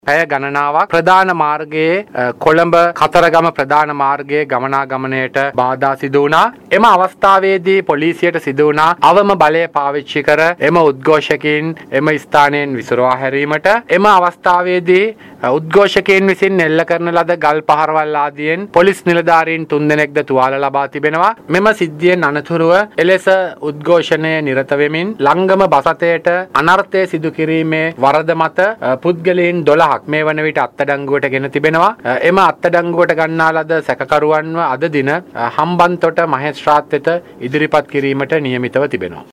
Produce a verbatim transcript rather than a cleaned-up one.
පැය ගණනාවක් ප්‍රධාන මාර්ගයේ කොළඹ කතරගම ප්‍රධාන මාර්ගයේ ගමනාගමනයට බාධා සිදු වුණා. එම අවස්ථාවේදී පොලිසියට සිදු වුණා අවම බලය පාවිච්චි කර එම උද්ඝෝෂකයින් එම ස්ථානයෙන් විසිරවා හැරීමට. එම අවස්ථාවේදී උද්ඝෝෂකයින් විසින් එල්ල කරන ලද ගල් පහරවල් ආදියෙන් පොලිස් නිලධාරීන් තුන්දෙනෙක්ද තුවාල ලබා තිබෙනවා. මෙම සිද්ධියෙන් අනතුරුව එලෙස උද්ඝෝෂණයේ නිරත වෙමින් ලංගම බසතයට අනර්ථය සිදු කිරීමේ වරද මත පුද්ගලයන් දොළහක් මේ වන විට අත්අඩංගුවට ගෙන තිබෙනවා. එම අත්අඩංගුවට ගන්නා ලද සැකකරුවන්ව අද දින හම්බන්තොට මහේස්ත්‍රාත් වෙත ඉදිරිපත් කිරීමට නියමිතව තිබෙනවා.